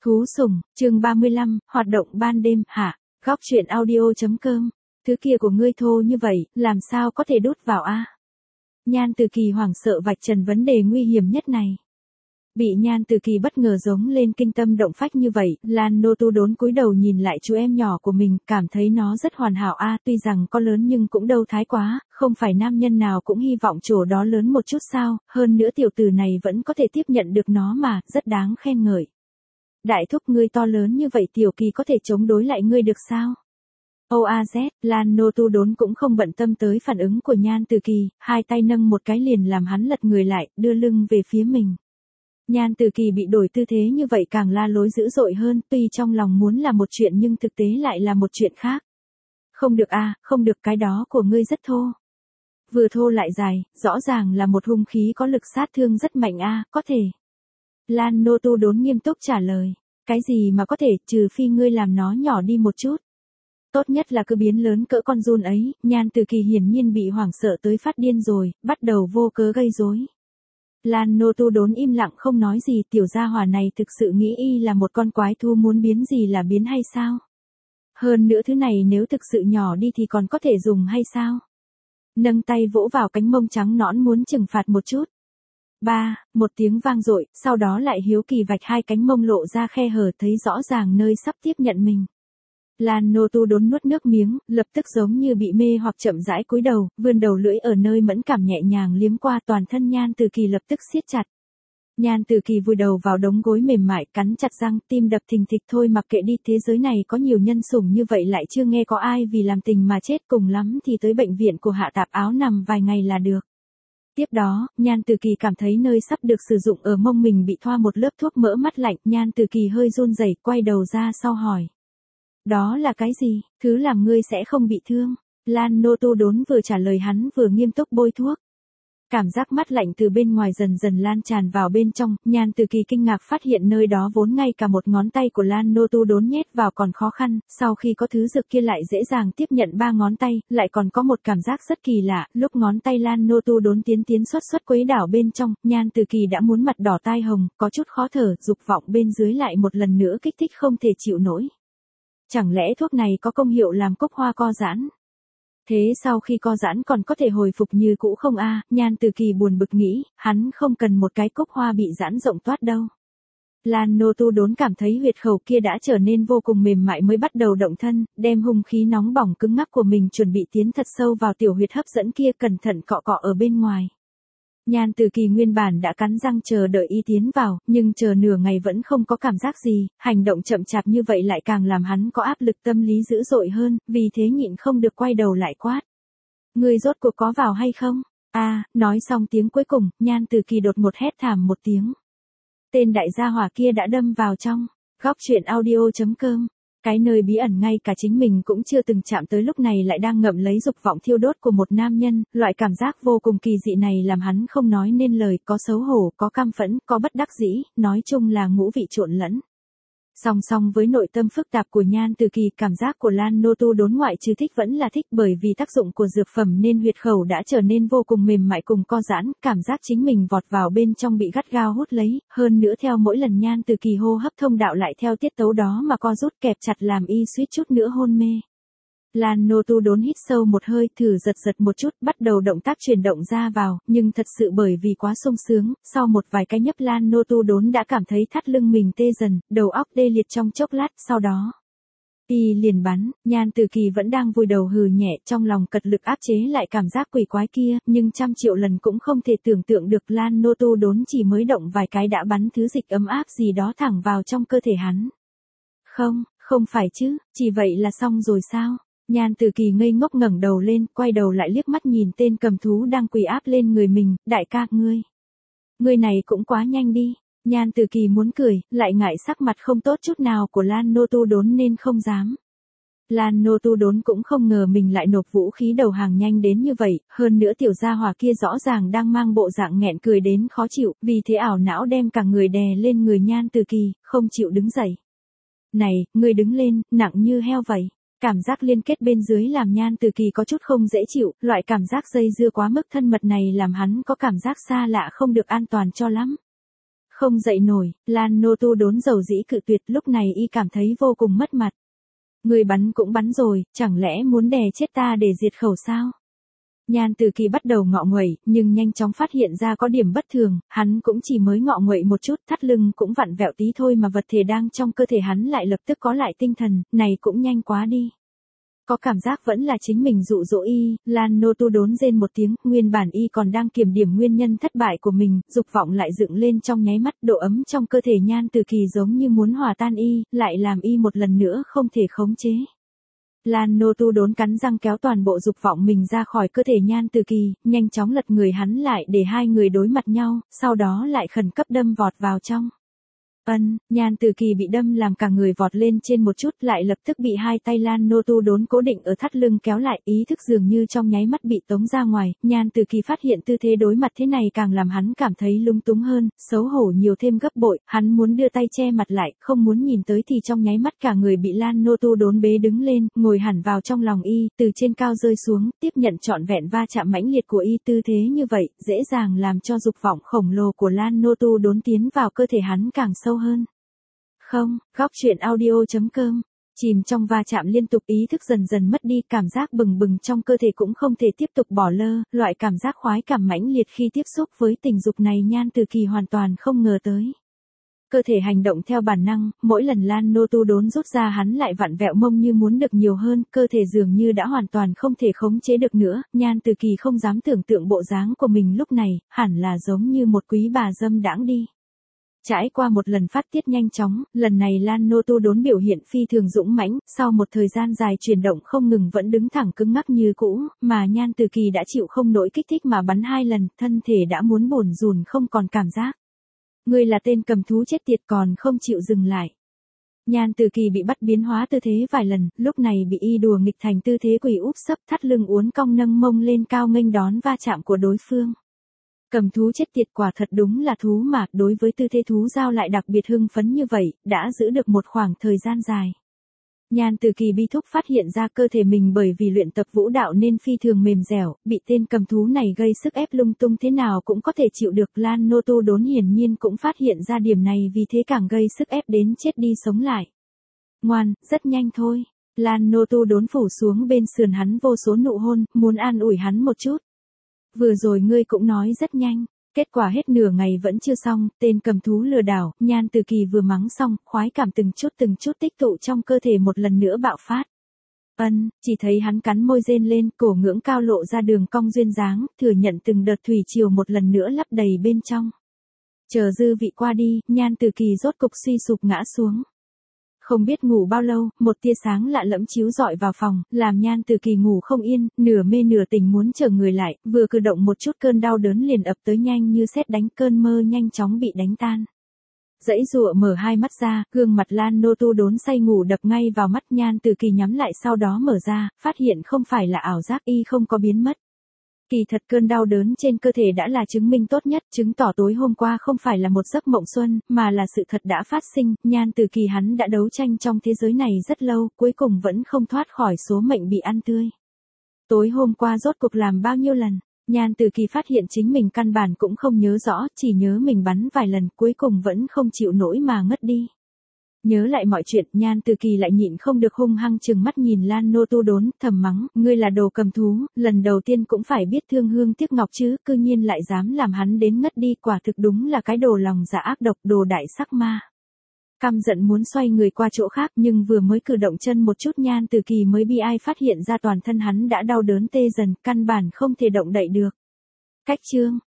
Thú sủng, chương 35, hoạt động ban đêm, hả? Góc chuyện audio.com. Thứ kia của ngươi thô như vậy, làm sao có thể đút vào a? Nhan Từ Kỳ hoảng sợ vạch trần vấn đề nguy hiểm nhất này. Bị Nhan Từ Kỳ bất ngờ giống lên kinh tâm động phách như vậy, Lan Nô Tu đốn cúi đầu nhìn lại chú em nhỏ của mình, cảm thấy nó rất hoàn hảo a, tuy rằng có lớn nhưng cũng đâu thái quá, không phải nam nhân nào cũng hy vọng chỗ đó lớn một chút sao, hơn nữa tiểu tử này vẫn có thể tiếp nhận được nó mà, rất đáng khen ngợi. Đại thúc ngươi to lớn như vậy Tiểu Kỳ có thể chống đối lại ngươi được sao? OAZ, Lan Nô Tu đốn cũng không bận tâm tới phản ứng của Nhan Từ Kỳ, hai tay nâng một cái liền làm hắn lật người lại, đưa lưng về phía mình. Nhan Từ Kỳ bị đổi tư thế như vậy càng la lối dữ dội hơn, tuy trong lòng muốn là một chuyện nhưng thực tế lại là một chuyện khác. Không được a, không được, cái đó của ngươi rất thô. Vừa thô lại dài, rõ ràng là một hung khí có lực sát thương rất mạnh a, có thể. Lan Nô Tu đốn nghiêm túc trả lời. Cái gì mà có thể, trừ phi ngươi làm nó nhỏ đi một chút. Tốt nhất là cứ biến lớn cỡ con giun ấy. Nhan Từ Kỳ hiển nhiên bị hoảng sợ tới phát điên rồi, bắt đầu vô cớ gây rối. Lan Nô Tu đốn im lặng không nói gì, tiểu gia hỏa này thực sự nghĩ y là một con quái thú muốn biến gì là biến hay sao? Hơn nữa thứ này nếu thực sự nhỏ đi thì còn có thể dùng hay sao? Nâng tay vỗ vào cánh mông trắng nõn muốn trừng phạt một chút. Một tiếng vang dội, sau đó lại hiếu kỳ vạch hai cánh mông lộ ra khe hở thấy rõ ràng nơi sắp tiếp nhận mình. Lan Nô Tu đốn nuốt nước miếng, lập tức giống như bị mê hoặc chậm rãi cúi đầu, vươn đầu lưỡi ở nơi mẫn cảm nhẹ nhàng liếm qua toàn thân Nhan Từ Kỳ lập tức siết chặt. Nhan Từ Kỳ vùi đầu vào đống gối mềm mại cắn chặt răng, tim đập thình thịch, thôi mặc kệ đi, thế giới này có nhiều nhân sủng như vậy lại chưa nghe có ai vì làm tình mà chết, cùng lắm thì tới bệnh viện của Hạ Tạp Áo nằm vài ngày là được. Tiếp đó, Nhan Từ Kỳ cảm thấy nơi sắp được sử dụng ở mông mình bị thoa một lớp thuốc mỡ mắt lạnh, Nhan Từ Kỳ hơi run rẩy, quay đầu ra sau hỏi. Đó là cái gì, thứ làm ngươi sẽ không bị thương? Lan Nô Tu đốn vừa trả lời hắn vừa nghiêm túc bôi thuốc. Cảm giác mát lạnh từ bên ngoài dần dần lan tràn vào bên trong, Nhan Từ Kỳ kinh ngạc phát hiện nơi đó vốn ngay cả một ngón tay của Lan Nô Tu đốn nhét vào còn khó khăn, sau khi có thứ dược kia lại dễ dàng tiếp nhận 3 ngón tay, lại còn có một cảm giác rất kỳ lạ, lúc ngón tay Lan Nô Tu đốn tiến xuất quấy đảo bên trong, Nhan Từ Kỳ đã muốn mặt đỏ tai hồng, có chút khó thở, dục vọng bên dưới lại một lần nữa kích thích không thể chịu nổi. Chẳng lẽ thuốc này có công hiệu làm cúc hoa co giãn? Thế sau khi co giãn còn có thể hồi phục như cũ không a? Nhan Từ Kỳ buồn bực nghĩ, hắn không cần một cái cúc hoa bị giãn rộng toát đâu. Lan Nô Tu đốn cảm thấy huyệt khẩu kia đã trở nên vô cùng mềm mại mới bắt đầu động thân, đem hung khí nóng bỏng cứng ngắc của mình chuẩn bị tiến thật sâu vào tiểu huyệt hấp dẫn kia, cẩn thận cọ cọ ở bên ngoài. Nhan Từ Kỳ nguyên bản đã cắn răng chờ đợi y tiến vào, nhưng chờ nửa ngày vẫn không có cảm giác gì, hành động chậm chạp như vậy lại càng làm hắn có áp lực tâm lý dữ dội hơn, vì thế nhịn không được quay đầu lại quát. Ngươi rốt cuộc có vào hay không? Nói xong tiếng cuối cùng, Nhan Từ Kỳ đột ngột hét thảm một tiếng. Tên đại gia hỏa kia đã đâm vào trong. Góc chuyện audio.com. Cái nơi bí ẩn ngay cả chính mình cũng chưa từng chạm tới lúc này lại đang ngậm lấy dục vọng thiêu đốt của một nam nhân, loại cảm giác vô cùng kỳ dị này làm hắn không nói nên lời, có xấu hổ, có căm phẫn, có bất đắc dĩ, nói chung là ngũ vị trộn lẫn. Song song với nội tâm phức tạp của Nhan Từ Kỳ, cảm giác của Lan Nô Tu đốn ngoại trừ thích vẫn là thích, bởi vì tác dụng của dược phẩm nên huyệt khẩu đã trở nên vô cùng mềm mại cùng co giãn, cảm giác chính mình vọt vào bên trong bị gắt gao hút lấy, hơn nữa theo mỗi lần Nhan Từ Kỳ hô hấp thông đạo lại theo tiết tấu đó mà co rút kẹp chặt làm y suýt chút nữa hôn mê. Lan Nô Tu đốn hít sâu một hơi, thử giật một chút, bắt đầu động tác chuyển động ra vào, nhưng thật sự bởi vì quá sung sướng, sau một vài cái nhấp Lan Nô Tu đốn đã cảm thấy thắt lưng mình tê dần, đầu óc tê liệt trong chốc lát, sau đó y liền bắn. Nhan Từ Kỳ vẫn đang vùi đầu hừ nhẹ, trong lòng cật lực áp chế lại cảm giác quỷ quái kia, nhưng trăm triệu lần cũng không thể tưởng tượng được Lan Nô Tu đốn chỉ mới động vài cái đã bắn thứ dịch ấm áp gì đó thẳng vào trong cơ thể hắn. Không phải chứ, chỉ vậy là xong rồi sao? Nhan Từ Kỳ ngây ngốc ngẩng đầu lên, quay đầu lại liếc mắt nhìn tên cầm thú đang quỳ áp lên người mình, đại ca ngươi này cũng quá nhanh đi. Nhan Từ Kỳ muốn cười, lại ngại sắc mặt không tốt chút nào của Lan Nô Tu đốn nên không dám. Lan Nô Tu đốn cũng không ngờ mình lại nộp vũ khí đầu hàng nhanh đến như vậy, hơn nữa tiểu gia hỏa kia rõ ràng đang mang bộ dạng nghẹn cười đến khó chịu, vì thế ảo não đem cả người đè lên người Nhan Từ Kỳ, không chịu đứng dậy. Này, ngươi đứng lên, nặng như heo vậy. Cảm giác liên kết bên dưới làm Nhan Từ Kỳ có chút không dễ chịu, loại cảm giác dây dưa quá mức thân mật này làm hắn có cảm giác xa lạ không được an toàn cho lắm. Không dậy nổi, Lan Nô Tu đốn dầu dĩ cự tuyệt, lúc này y cảm thấy vô cùng mất mặt. Người bắn cũng bắn rồi, chẳng lẽ muốn đè chết ta để diệt khẩu sao? Nhan Từ Kỳ bắt đầu ngọ nguậy, nhưng nhanh chóng phát hiện ra có điểm bất thường, hắn cũng chỉ mới ngọ nguậy một chút, thắt lưng cũng vặn vẹo tí thôi mà vật thể đang trong cơ thể hắn lại lập tức có lại tinh thần, này cũng nhanh quá đi. Có cảm giác vẫn là chính mình dụ dỗ y, Lan Nô Tu đốn rên một tiếng, nguyên bản y còn đang kiểm điểm nguyên nhân thất bại của mình, dục vọng lại dựng lên trong nháy mắt, độ ấm trong cơ thể Nhan Từ Kỳ giống như muốn hòa tan y, lại làm y một lần nữa không thể khống chế. Lan Nô Tu đốn cắn răng kéo toàn bộ dục vọng mình ra khỏi cơ thể Nhan Từ Kỳ, nhanh chóng lật người hắn lại để hai người đối mặt nhau, sau đó lại khẩn cấp đâm vọt vào trong. Nhan Từ Kỳ bị đâm làm cả người vọt lên trên một chút, lại lập tức bị hai tay Lan Nô Tu đốn cố định ở thắt lưng kéo lại, ý thức dường như trong nháy mắt bị tống ra ngoài. Nhan Từ Kỳ phát hiện tư thế đối mặt thế này càng làm hắn cảm thấy lung túng hơn, xấu hổ nhiều thêm gấp bội, hắn muốn đưa tay che mặt lại, không muốn nhìn tới thì trong nháy mắt cả người bị Lan Nô Tu đốn bế đứng lên, ngồi hẳn vào trong lòng y, từ trên cao rơi xuống, tiếp nhận trọn vẹn va chạm mãnh liệt của y. Tư thế như vậy, dễ dàng làm cho dục vọng khổng lồ của Lan Nô Tu đốn tiến vào cơ thể hắn càng sâu hơn. Không, góc truyện audio.com. Chìm trong va chạm liên tục, ý thức dần dần mất đi, cảm giác bừng bừng trong cơ thể cũng không thể tiếp tục bỏ lơ, loại cảm giác khoái cảm mãnh liệt khi tiếp xúc với tình dục này Nhan Từ Kỳ hoàn toàn không ngờ tới. Cơ thể hành động theo bản năng, mỗi lần Lan Nô Tu đốn rút ra hắn lại vặn vẹo mông như muốn được nhiều hơn, cơ thể dường như đã hoàn toàn không thể khống chế được nữa, Nhan Từ Kỳ không dám tưởng tượng bộ dáng của mình lúc này, hẳn là giống như một quý bà dâm đãng đi. Trải qua một lần phát tiết nhanh chóng, lần này Lan Nô Tu đốn biểu hiện phi thường dũng mãnh, sau một thời gian dài chuyển động không ngừng vẫn đứng thẳng cứng ngắc như cũ, mà Nhan Từ Kỳ đã chịu không nổi kích thích mà bắn 2 lần, thân thể đã muốn bủn rủn không còn cảm giác. Ngươi là tên cầm thú chết tiệt còn không chịu dừng lại. Nhan Từ Kỳ bị bắt biến hóa tư thế vài lần, lúc này bị y đùa nghịch thành tư thế quỳ úp sấp, thắt lưng uốn cong nâng mông lên cao nghênh đón va chạm của đối phương. Cầm thú chết tiệt quả thật đúng là thú mà, đối với tư thế thú giao lại đặc biệt hưng phấn như vậy, đã giữ được một khoảng thời gian dài. Nhan Từ Kỳ bi thúc phát hiện ra cơ thể mình bởi vì luyện tập vũ đạo nên phi thường mềm dẻo, bị tên cầm thú này gây sức ép lung tung thế nào cũng có thể chịu được. Lan Nô Tu đốn hiển nhiên cũng phát hiện ra điểm này, vì thế càng gây sức ép đến chết đi sống lại. Ngoan, rất nhanh thôi. Lan Nô Tu đốn phủ xuống bên sườn hắn vô số nụ hôn, muốn an ủi hắn một chút. Vừa rồi ngươi cũng nói rất nhanh, kết quả hết nửa ngày vẫn chưa xong, tên cầm thú lừa đảo. Nhan Từ Kỳ vừa mắng xong, khoái cảm từng chút tích tụ trong cơ thể một lần nữa bạo phát. Chỉ thấy hắn cắn môi rên lên, cổ ngưỡng cao lộ ra đường cong duyên dáng, thừa nhận từng đợt thủy triều một lần nữa lấp đầy bên trong. Chờ dư vị qua đi, Nhan Từ Kỳ rốt cục suy sụp ngã xuống. Không biết ngủ bao lâu, một tia sáng lạ lẫm chiếu rọi vào phòng, làm Nhan Từ Kỳ ngủ không yên, nửa mê nửa tỉnh muốn chờ người lại, vừa cử động một chút cơn đau đớn liền ập tới nhanh như sét đánh, cơn mơ nhanh chóng bị đánh tan. Dãy dụa mở hai mắt ra, gương mặt Lan Nô Tu đốn say ngủ đập ngay vào mắt. Nhan Từ Kỳ nhắm lại sau đó mở ra, phát hiện không phải là ảo giác, y không có biến mất. Kỳ thật cơn đau đớn trên cơ thể đã là chứng minh tốt nhất, chứng tỏ tối hôm qua không phải là một giấc mộng xuân, mà là sự thật đã phát sinh. Nhan Từ Kỳ hắn đã đấu tranh trong thế giới này rất lâu, cuối cùng vẫn không thoát khỏi số mệnh bị ăn tươi. Tối hôm qua rốt cuộc làm bao nhiêu lần? Nhan Từ Kỳ phát hiện chính mình căn bản cũng không nhớ rõ, chỉ nhớ mình bắn vài lần, cuối cùng vẫn không chịu nổi mà ngất đi. Nhớ lại mọi chuyện, Nhan Từ Kỳ lại nhịn không được hung hăng trừng mắt nhìn Lan Nô Tu đốn, thầm mắng, ngươi là đồ cầm thú, lần đầu tiên cũng phải biết thương hương tiếc ngọc chứ, cư nhiên lại dám làm hắn đến ngất đi, quả thực đúng là cái đồ lòng dạ ác độc, đồ đại sắc ma. Căm giận muốn xoay người qua chỗ khác, nhưng vừa mới cử động chân một chút Nhan Từ Kỳ mới bi ai phát hiện ra toàn thân hắn đã đau đớn tê dần, căn bản không thể động đậy được. Cách chương